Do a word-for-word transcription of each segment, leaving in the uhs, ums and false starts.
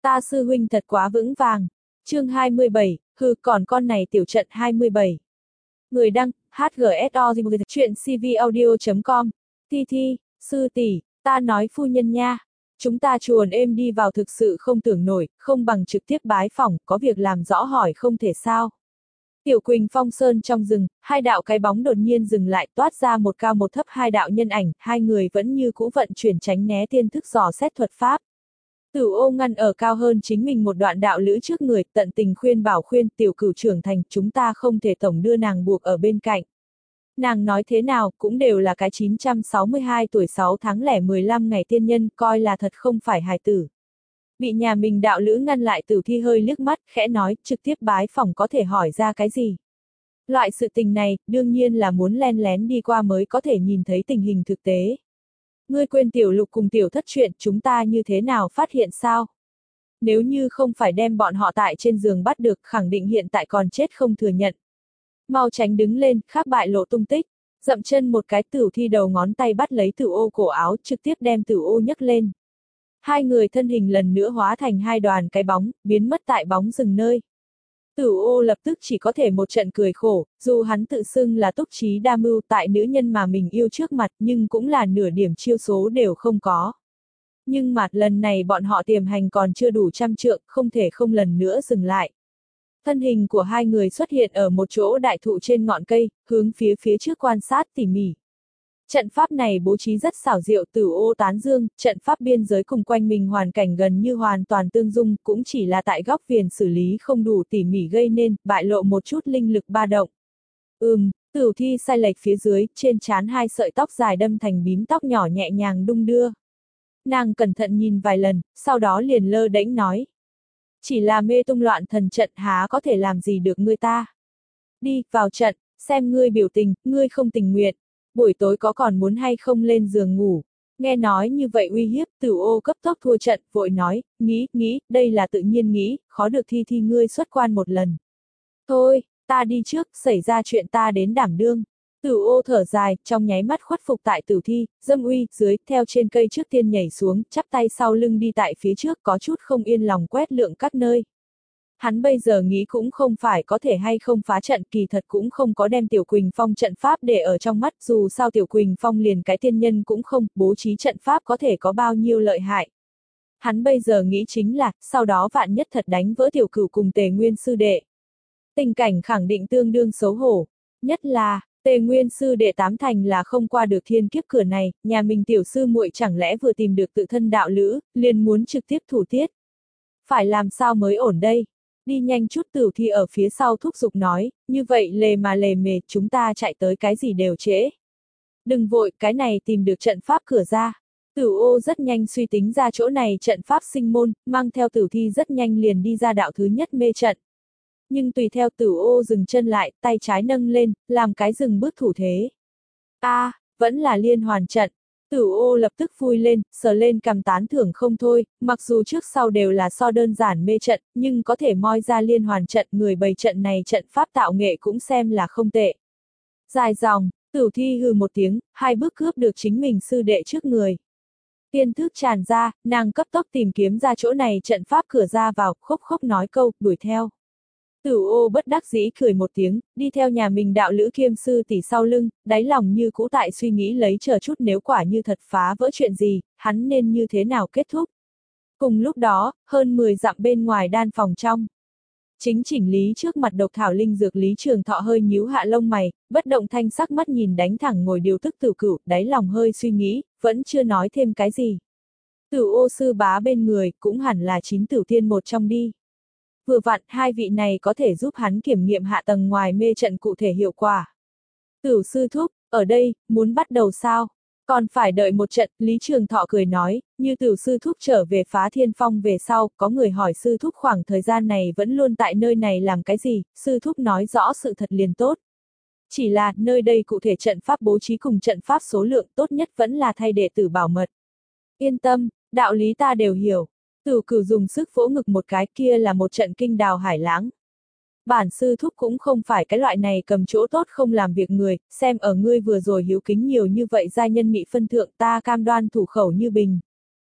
Ta sư huynh thật quá vững vàng. Chương hai mươi bảy, hừ còn con này tiểu trận hai mươi bảy. Người đăng, hát giê ét o chuyện cvaudio chấm com. Thi Thi, sư tỷ, ta nói phu nhân nha. Chúng ta chuồn êm đi vào thực sự không tưởng nổi, không bằng trực tiếp bái phỏng, có việc làm rõ hỏi không thể sao. Tiểu Quỳnh Phong Sơn trong rừng, hai đạo cái bóng đột nhiên dừng lại, toát ra một cao một thấp hai đạo nhân ảnh, hai người vẫn như cũ vận chuyển tránh né tiên thức dò xét thuật pháp. Tử Ô ngăn ở cao hơn chính mình một đoạn đạo lữ trước người, tận tình khuyên bảo khuyên tiểu cửu trưởng thành, chúng ta không thể tổng đưa nàng buộc ở bên cạnh. Nàng nói thế nào, cũng đều là cái chín trăm sáu mươi hai tuổi sáu tháng lẻ mười lăm ngày tiên nhân, coi là thật không phải hài tử. Bị nhà mình đạo lữ ngăn lại Tử Thi hơi liếc mắt, khẽ nói, trực tiếp bái phỏng có thể hỏi ra cái gì. Loại sự tình này, đương nhiên là muốn len lén đi qua mới có thể nhìn thấy tình hình thực tế. Ngươi quên tiểu lục cùng tiểu thất chuyện, chúng ta như thế nào phát hiện sao? Nếu như không phải đem bọn họ tại trên giường bắt được, khẳng định hiện tại còn chết không thừa nhận. Mau tránh đứng lên, khác bại lộ tung tích. Dậm chân một cái, Tử Thi đầu ngón tay bắt lấy Tử Ô cổ áo, trực tiếp đem Tử Ô nhấc lên. Hai người thân hình lần nữa hóa thành hai đoàn cái bóng, biến mất tại bóng rừng nơi. Tử Ô lập tức chỉ có thể một trận cười khổ, dù hắn tự xưng là túc trí đa mưu tại nữ nhân mà mình yêu trước mặt nhưng cũng là nửa điểm chiêu số đều không có. Nhưng mà lần này bọn họ tiềm hành còn chưa đủ trăm trượng, không thể không lần nữa dừng lại. Thân hình của hai người xuất hiện ở một chỗ đại thụ trên ngọn cây, hướng phía phía trước quan sát tỉ mỉ. Trận pháp này bố trí rất xảo diệu, Tử Ô tán dương, trận pháp biên giới cùng quanh mình hoàn cảnh gần như hoàn toàn tương dung, cũng chỉ là tại góc viền xử lý không đủ tỉ mỉ gây nên, bại lộ một chút linh lực ba động. Ừm, Tử Thi sai lệch phía dưới, trên trán hai sợi tóc dài đâm thành bím tóc nhỏ nhẹ nhàng đung đưa. Nàng cẩn thận nhìn vài lần, sau đó liền lơ đễnh nói. Chỉ là mê tung loạn thần trận há có thể làm gì được ngươi ta. Đi, vào trận, xem ngươi biểu tình, ngươi không tình nguyện. Buổi tối có còn muốn hay không lên giường ngủ. Nghe nói như vậy uy hiếp, Tử Ô cấp tốc thua trận, vội nói, nghĩ, nghĩ, đây là tự nhiên nghĩ, khó được Thi Thi ngươi xuất quan một lần. Thôi, ta đi trước, xảy ra chuyện ta đến đảm đương. Tử Ô thở dài, trong nháy mắt khuất phục tại Tử Thi, dâm uy, dưới, theo trên cây trước tiên nhảy xuống, chắp tay sau lưng đi tại phía trước, có chút không yên lòng quét lượng các nơi. Hắn bây giờ nghĩ cũng không phải có thể hay không phá trận, kỳ thật cũng không có đem Tiểu Quỳnh Phong trận pháp để ở trong mắt, dù sao Tiểu Quỳnh Phong liền cái tiên nhân cũng không, bố trí trận pháp có thể có bao nhiêu lợi hại. Hắn bây giờ nghĩ chính là, sau đó vạn nhất thật đánh vỡ Tiểu Cửu cùng Tề Nguyên sư đệ. Tình cảnh khẳng định tương đương xấu hổ, nhất là, Tề Nguyên sư đệ tám thành là không qua được thiên kiếp cửa này, nhà mình tiểu sư muội chẳng lẽ vừa tìm được tự thân đạo lữ, liền muốn trực tiếp thủ tiết. Phải làm sao mới ổn đây? Đi nhanh chút, Tử Thi ở phía sau thúc giục nói, như vậy lề mà lề mề, chúng ta chạy tới cái gì đều trễ. Đừng vội, cái này tìm được trận pháp cửa ra. Tử Ô rất nhanh suy tính ra chỗ này trận pháp sinh môn, mang theo Tử Thi rất nhanh liền đi ra đạo thứ nhất mê trận. Nhưng tùy theo Tử Ô dừng chân lại, tay trái nâng lên, làm cái dừng bước thủ thế. A, à, vẫn là liên hoàn trận. Tử Ô lập tức vui lên, sờ lên cằm tán thưởng không thôi, mặc dù trước sau đều là so đơn giản mê trận, nhưng có thể moi ra liên hoàn trận, người bày trận này trận pháp tạo nghệ cũng xem là không tệ. Dài dòng, Tử Thi hừ một tiếng, hai bước cướp được chính mình sư đệ trước người. Tiên thức tràn ra, nàng cấp tốc tìm kiếm ra chỗ này trận pháp cửa ra vào, khốc khốc nói câu, đuổi theo. Tử Ô bất đắc dĩ cười một tiếng, đi theo nhà mình đạo lữ kiêm sư tỷ sau lưng, đáy lòng như cũ tại suy nghĩ lấy chờ chút nếu quả như thật phá vỡ chuyện gì, hắn nên như thế nào kết thúc. Cùng lúc đó, hơn mười dặm bên ngoài đan phòng trong. Chính chỉnh lý trước mặt độc thảo linh dược Lý Trường Thọ hơi nhíu hạ lông mày, bất động thanh sắc mắt nhìn đánh thẳng ngồi điều tức Tử Cửu, đáy lòng hơi suy nghĩ, vẫn chưa nói thêm cái gì. Tử Ô sư bá bên người, cũng hẳn là chín tử tiên một trong đi. Vừa vặn, hai vị này có thể giúp hắn kiểm nghiệm hạ tầng ngoài mê trận cụ thể hiệu quả. Tử sư thúc, ở đây, muốn bắt đầu sao? Còn phải đợi một trận, Lý Trường Thọ cười nói, như tử sư thúc trở về Phá Thiên Phong về sau, có người hỏi sư thúc khoảng thời gian này vẫn luôn tại nơi này làm cái gì, sư thúc nói rõ sự thật liền tốt. Chỉ là, nơi đây cụ thể trận pháp bố trí cùng trận pháp số lượng tốt nhất vẫn là thay đệ tử bảo mật. Yên tâm, đạo lý ta đều hiểu. Tử Cửu dùng sức vỗ ngực một cái, kia là một trận kinh đào hải lãng. Bản sư thúc cũng không phải cái loại này cầm chỗ tốt không làm việc người, xem ở ngươi vừa rồi hiếu kính nhiều như vậy gia nhân mị phân thượng ta cam đoan thủ khẩu như bình.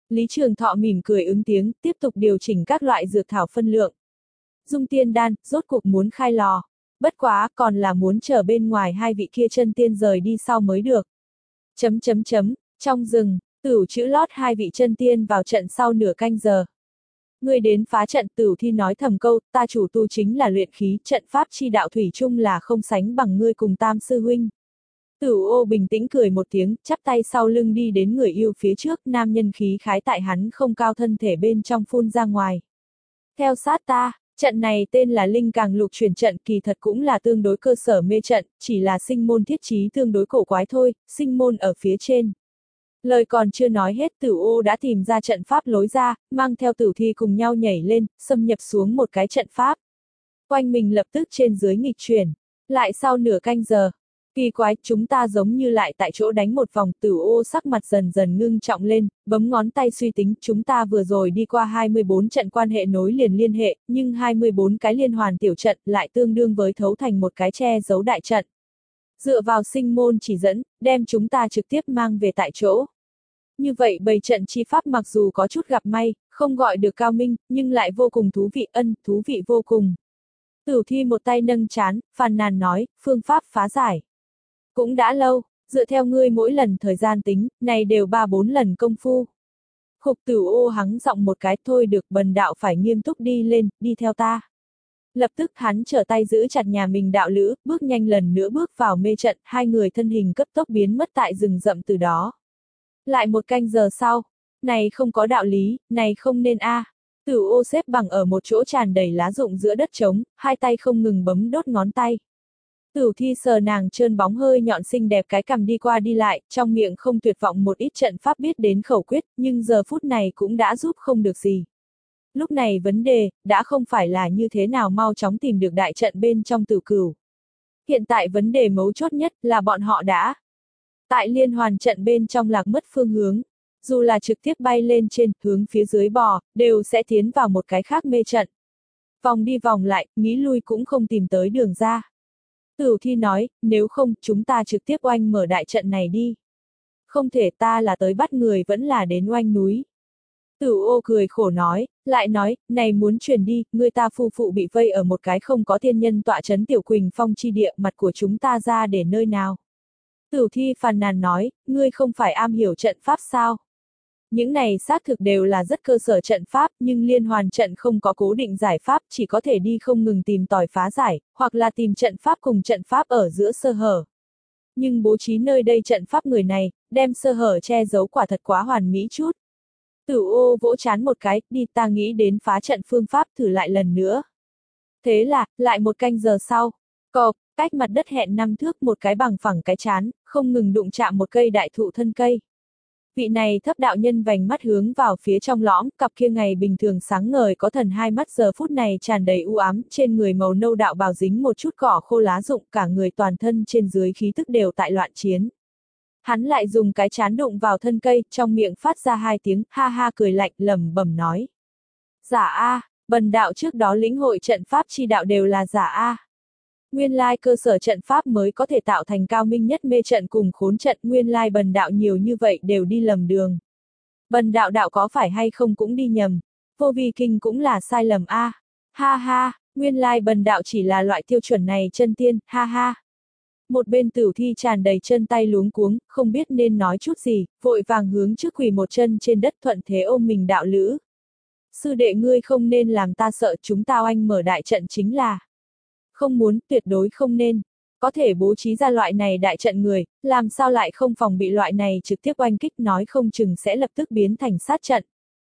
Lý Trường Thọ mỉm cười ứng tiếng, tiếp tục điều chỉnh các loại dược thảo phân lượng. Dung tiên đan, rốt cuộc muốn khai lò. Bất quá, còn là muốn chờ bên ngoài hai vị kia chân tiên rời đi sau mới được. Chấm chấm chấm, trong rừng, Tửu chữ lót hai vị chân tiên vào trận sau nửa canh giờ. Ngươi đến phá trận, Tửu Thi nói thầm câu, ta chủ tu chính là luyện khí, trận pháp chi đạo thủy chung là không sánh bằng ngươi cùng Tam sư huynh. Tửu Ô bình tĩnh cười một tiếng, chắp tay sau lưng đi đến người yêu phía trước, nam nhân khí khái tại hắn không cao thân thể bên trong phun ra ngoài. Theo sát ta, trận này tên là Linh Càng Lục Chuyển trận, kỳ thật cũng là tương đối cơ sở mê trận, chỉ là sinh môn thiết trí tương đối cổ quái thôi, sinh môn ở phía trên. Lời còn chưa nói hết, Tửu Ô đã tìm ra trận pháp lối ra, mang theo Tửu Thi cùng nhau nhảy lên, xâm nhập xuống một cái trận pháp. Quanh mình lập tức trên dưới nghịch chuyển. Lại sau nửa canh giờ, kỳ quái, chúng ta giống như lại tại chỗ đánh một vòng. Tửu Ô sắc mặt dần dần ngưng trọng lên, bấm ngón tay suy tính, chúng ta vừa rồi đi qua hai mươi bốn trận quan hệ nối liền liên hệ, nhưng hai mươi bốn cái liên hoàn tiểu trận lại tương đương với thấu thành một cái che giấu đại trận. Dựa vào sinh môn chỉ dẫn, đem chúng ta trực tiếp mang về tại chỗ. Như vậy bày trận chi pháp mặc dù có chút gặp may, không gọi được cao minh, nhưng lại vô cùng thú vị, ân, thú vị vô cùng. Tửu Thi một tay nâng trán, phàn nàn nói, phương pháp phá giải. Cũng đã lâu, dựa theo ngươi mỗi lần thời gian tính, này đều ba bốn lần công phu. Khục Tửu Ô hắng giọng một cái, thôi được, bần đạo phải nghiêm túc đi lên, đi theo ta. Lập tức hắn trở tay giữ chặt nhà mình đạo lữ, bước nhanh lần nữa bước vào mê trận, hai người thân hình cấp tốc biến mất tại rừng rậm từ đó. Lại một canh giờ sau, này không có đạo lý, này không nên a. À. Tửu Ô xếp bằng ở một chỗ tràn đầy lá rụng giữa đất trống, hai tay không ngừng bấm đốt ngón tay. Tửu Thi sờ nàng trơn bóng hơi nhọn xinh đẹp cái cằm đi qua đi lại, trong miệng không tuyệt vọng một ít trận pháp biết đến khẩu quyết, nhưng giờ phút này cũng đã giúp không được gì. Lúc này vấn đề, đã không phải là như thế nào mau chóng tìm được đại trận bên trong Tử Cửu. Hiện tại vấn đề mấu chốt nhất là bọn họ đã tại liên hoàn trận bên trong lạc mất phương hướng. Dù là trực tiếp bay lên trên, hướng phía dưới bò, đều sẽ tiến vào một cái khác mê trận. Vòng đi vòng lại, nghĩ lui cũng không tìm tới đường ra. Tửu Thi nói, nếu không, chúng ta trực tiếp oanh mở đại trận này đi. Không thể, ta là tới bắt người vẫn là đến oanh núi. Tửu Ô cười khổ nói, lại nói, này muốn truyền đi, người ta phu phụ bị vây ở một cái không có thiên nhân tọa trấn Tiểu Quỳnh Phong chi địa, mặt của chúng ta ra để nơi nào. Tửu Thi phàn nàn nói, ngươi không phải am hiểu trận pháp sao? Những này xác thực đều là rất cơ sở trận pháp, nhưng liên hoàn trận không có cố định giải pháp, chỉ có thể đi không ngừng tìm tòi phá giải, hoặc là tìm trận pháp cùng trận pháp ở giữa sơ hở. Nhưng bố trí nơi đây trận pháp người này, đem sơ hở che giấu quả thật quá hoàn mỹ chút. Tửu Ô vỗ chán một cái, đi, ta nghĩ đến phá trận phương pháp, thử lại lần nữa. Thế là, lại một canh giờ sau, cộp, cách mặt đất hẹn năm thước một cái bằng phẳng cái chán, không ngừng đụng chạm một cây đại thụ thân cây. Vị này thấp đạo nhân vành mắt hướng vào phía trong lõm, cặp kia ngày bình thường sáng ngời có thần hai mắt giờ phút này tràn đầy u ám, trên người màu nâu đạo bào dính một chút cỏ khô lá rụng, cả người toàn thân trên dưới khí tức đều tại loạn chiến. Hắn lại dùng cái chán đụng vào thân cây, trong miệng phát ra hai tiếng, ha ha cười lạnh, lẩm bẩm nói. Giả a, bần đạo trước đó lĩnh hội trận pháp chi đạo đều là giả a. Nguyên lai cơ sở trận pháp mới có thể tạo thành cao minh nhất mê trận cùng khốn trận, nguyên lai bần đạo nhiều như vậy đều đi lầm đường. Bần đạo đạo có phải hay không cũng đi nhầm, vô vi kinh cũng là sai lầm a. À. Ha ha, nguyên lai bần đạo chỉ là loại tiêu chuẩn này chân tiên, ha ha. Một bên Tửu Thi tràn đầy chân tay luống cuống, không biết nên nói chút gì, vội vàng hướng trước quỳ một chân trên đất thuận thế ôm mình đạo lữ. Sư đệ ngươi không nên làm ta sợ, chúng ta oanh mở đại trận chính là. Không muốn, tuyệt đối không nên. Có thể bố trí ra loại này đại trận người, làm sao lại không phòng bị loại này trực tiếp oanh kích, nói không chừng sẽ lập tức biến thành sát trận.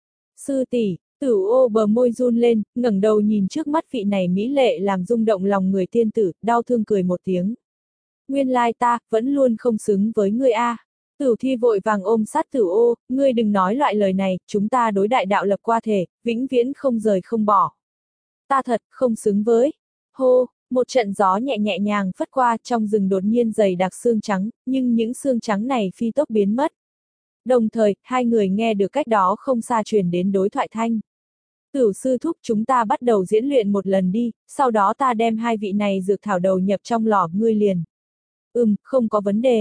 Sư tỷ, Tửu Ô bờ môi run lên, ngẩng đầu nhìn trước mắt vị này mỹ lệ làm rung động lòng người tiên tử, đau thương cười một tiếng. Nguyên lai ta, vẫn luôn không xứng với ngươi a. À. Tửu Thi vội vàng ôm sát Tửu Ô, ngươi đừng nói loại lời này, chúng ta đối đại đạo lập qua thể, vĩnh viễn không rời không bỏ. Ta thật, không xứng với. Hô, một trận gió nhẹ nhẹ nhàng phất qua, trong rừng đột nhiên dày đặc xương trắng, nhưng những xương trắng này phi tốc biến mất. Đồng thời, hai người nghe được cách đó không xa truyền đến đối thoại thanh. Tửu sư thúc, chúng ta bắt đầu diễn luyện một lần đi, sau đó ta đem hai vị này dược thảo đầu nhập trong lò, ngươi liền. Ừm, không có vấn đề.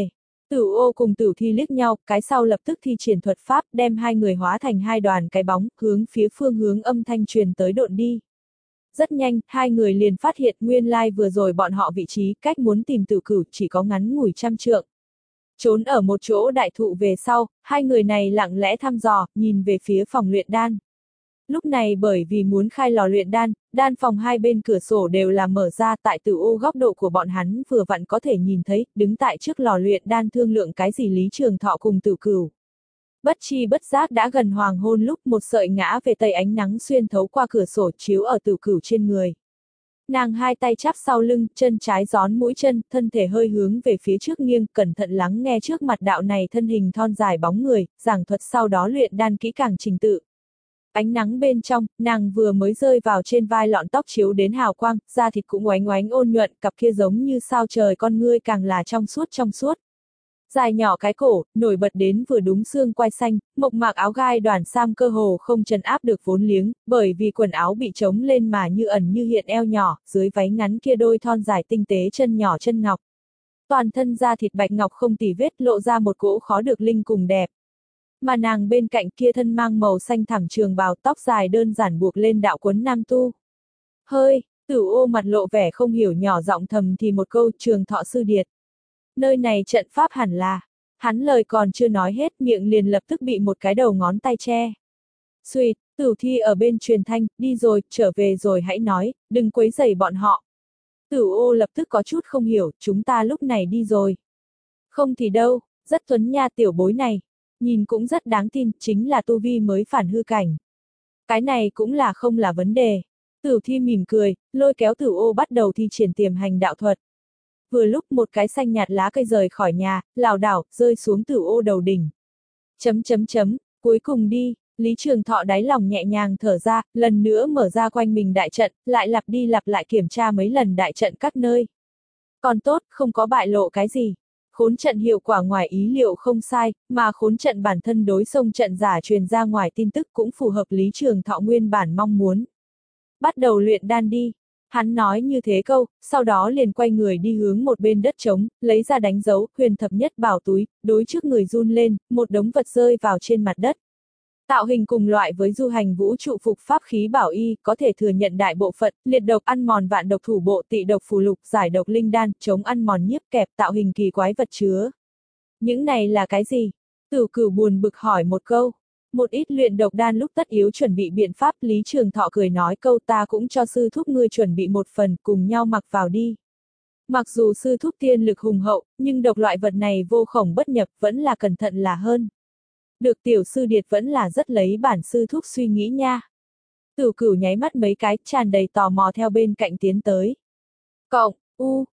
Tử Ô cùng Tử Thi liếc nhau, cái sau lập tức thi triển thuật pháp, đem hai người hóa thành hai đoàn cái bóng, hướng phía phương hướng âm thanh truyền tới độn đi. Rất nhanh, hai người liền phát hiện nguyên lai vừa rồi bọn họ vị trí, cách muốn tìm Tử Cửu chỉ có ngắn ngủi trăm trượng. Trốn ở một chỗ đại thụ về sau, hai người này lặng lẽ thăm dò, nhìn về phía phòng luyện đan. Lúc này bởi vì muốn khai lò luyện đan, đan phòng hai bên cửa sổ đều là mở ra, tại Tử Ô góc độ của bọn hắn vừa vặn có thể nhìn thấy, đứng tại trước lò luyện đan thương lượng cái gì Lý Trường Thọ cùng Tử Cửu. Bất chi bất giác đã gần hoàng hôn lúc một sợi ngã về tây ánh nắng xuyên thấu qua cửa sổ chiếu ở Tử Cửu trên người. Nàng hai tay chắp sau lưng, chân trái gión mũi chân, thân thể hơi hướng về phía trước nghiêng, cẩn thận lắng nghe trước mặt đạo này thân hình thon dài bóng người, giảng thuật sau đó luyện đan kỹ càng trình tự. Ánh nắng bên trong, nàng vừa mới rơi vào trên vai lọn tóc chiếu đến hào quang, da thịt cũng oánh oánh ôn nhuận, cặp kia giống như sao trời con ngươi càng là trong suốt trong suốt. Dài nhỏ cái cổ, nổi bật đến vừa đúng xương quai xanh, mộc mạc áo gai đoàn sam cơ hồ không trấn áp được vốn liếng, bởi vì quần áo bị trống lên mà như ẩn như hiện eo nhỏ, dưới váy ngắn kia đôi thon dài tinh tế chân nhỏ chân ngọc. Toàn thân da thịt bạch ngọc không tì vết lộ ra một cỗ khó được linh cùng đẹp. Mà nàng bên cạnh kia thân mang màu xanh thẳm trường bào tóc dài đơn giản buộc lên đạo quấn nam tu. Hơi, Tử Ô mặt lộ vẻ không hiểu nhỏ giọng thầm thì một câu Trường Thọ sư điệt. Nơi này trận pháp hẳn là, hắn lời còn chưa nói hết miệng liền lập tức bị một cái đầu ngón tay che. Xuyệt, Tử Thi ở bên truyền thanh, đi rồi, trở về rồi hãy nói, đừng quấy rầy bọn họ. Tử Ô lập tức có chút không hiểu, chúng ta lúc này đi rồi. Không thì đâu, rất tuấn nha tiểu bối này. Nhìn cũng rất đáng tin, chính là tu vi mới phản hư cảnh. Cái này cũng là không là vấn đề. Tử Thi mỉm cười, lôi kéo Tử Ô bắt đầu thi triển tiềm hành đạo thuật. Vừa lúc một cái xanh nhạt lá cây rời khỏi nhà, lảo đảo, rơi xuống Tử Ô đầu đỉnh. Chấm chấm chấm, cuối cùng đi, Lý Trường Thọ đáy lòng nhẹ nhàng thở ra, lần nữa mở ra quanh mình đại trận, lại lặp đi lặp lại kiểm tra mấy lần đại trận các nơi. Còn tốt, không có bại lộ cái gì. Khốn trận hiệu quả ngoài ý liệu không sai, mà khốn trận bản thân đối xông trận giả truyền ra ngoài tin tức cũng phù hợp Lý Trường Thọ nguyên bản mong muốn. Bắt đầu luyện đan đi. Hắn nói như thế câu, sau đó liền quay người đi hướng một bên đất trống, lấy ra đánh dấu, huyền thập nhất bảo túi, đối trước người run lên, một đống vật rơi vào trên mặt đất. Tạo hình cùng loại với du hành vũ trụ phục pháp khí bảo y, có thể thừa nhận đại bộ phận, liệt độc ăn mòn vạn độc thủ bộ tị độc phù lục, giải độc linh đan, chống ăn mòn nhiếp kẹp tạo hình kỳ quái vật chứa. Những này là cái gì? Tử Cửu buồn bực hỏi một câu. Một ít luyện độc đan lúc tất yếu chuẩn bị biện pháp, Lý Trường Thọ cười nói câu ta cũng cho sư thúc ngươi chuẩn bị một phần, cùng nhau mặc vào đi. Mặc dù sư thúc tiên lực hùng hậu, nhưng độc loại vật này vô khổng bất nhập, vẫn là cẩn thận là hơn. Được tiểu sư điệt vẫn là rất lấy bản sư thúc suy nghĩ nha. Tử Cửu nháy mắt mấy cái, tràn đầy tò mò theo bên cạnh tiến tới. Cộng, u,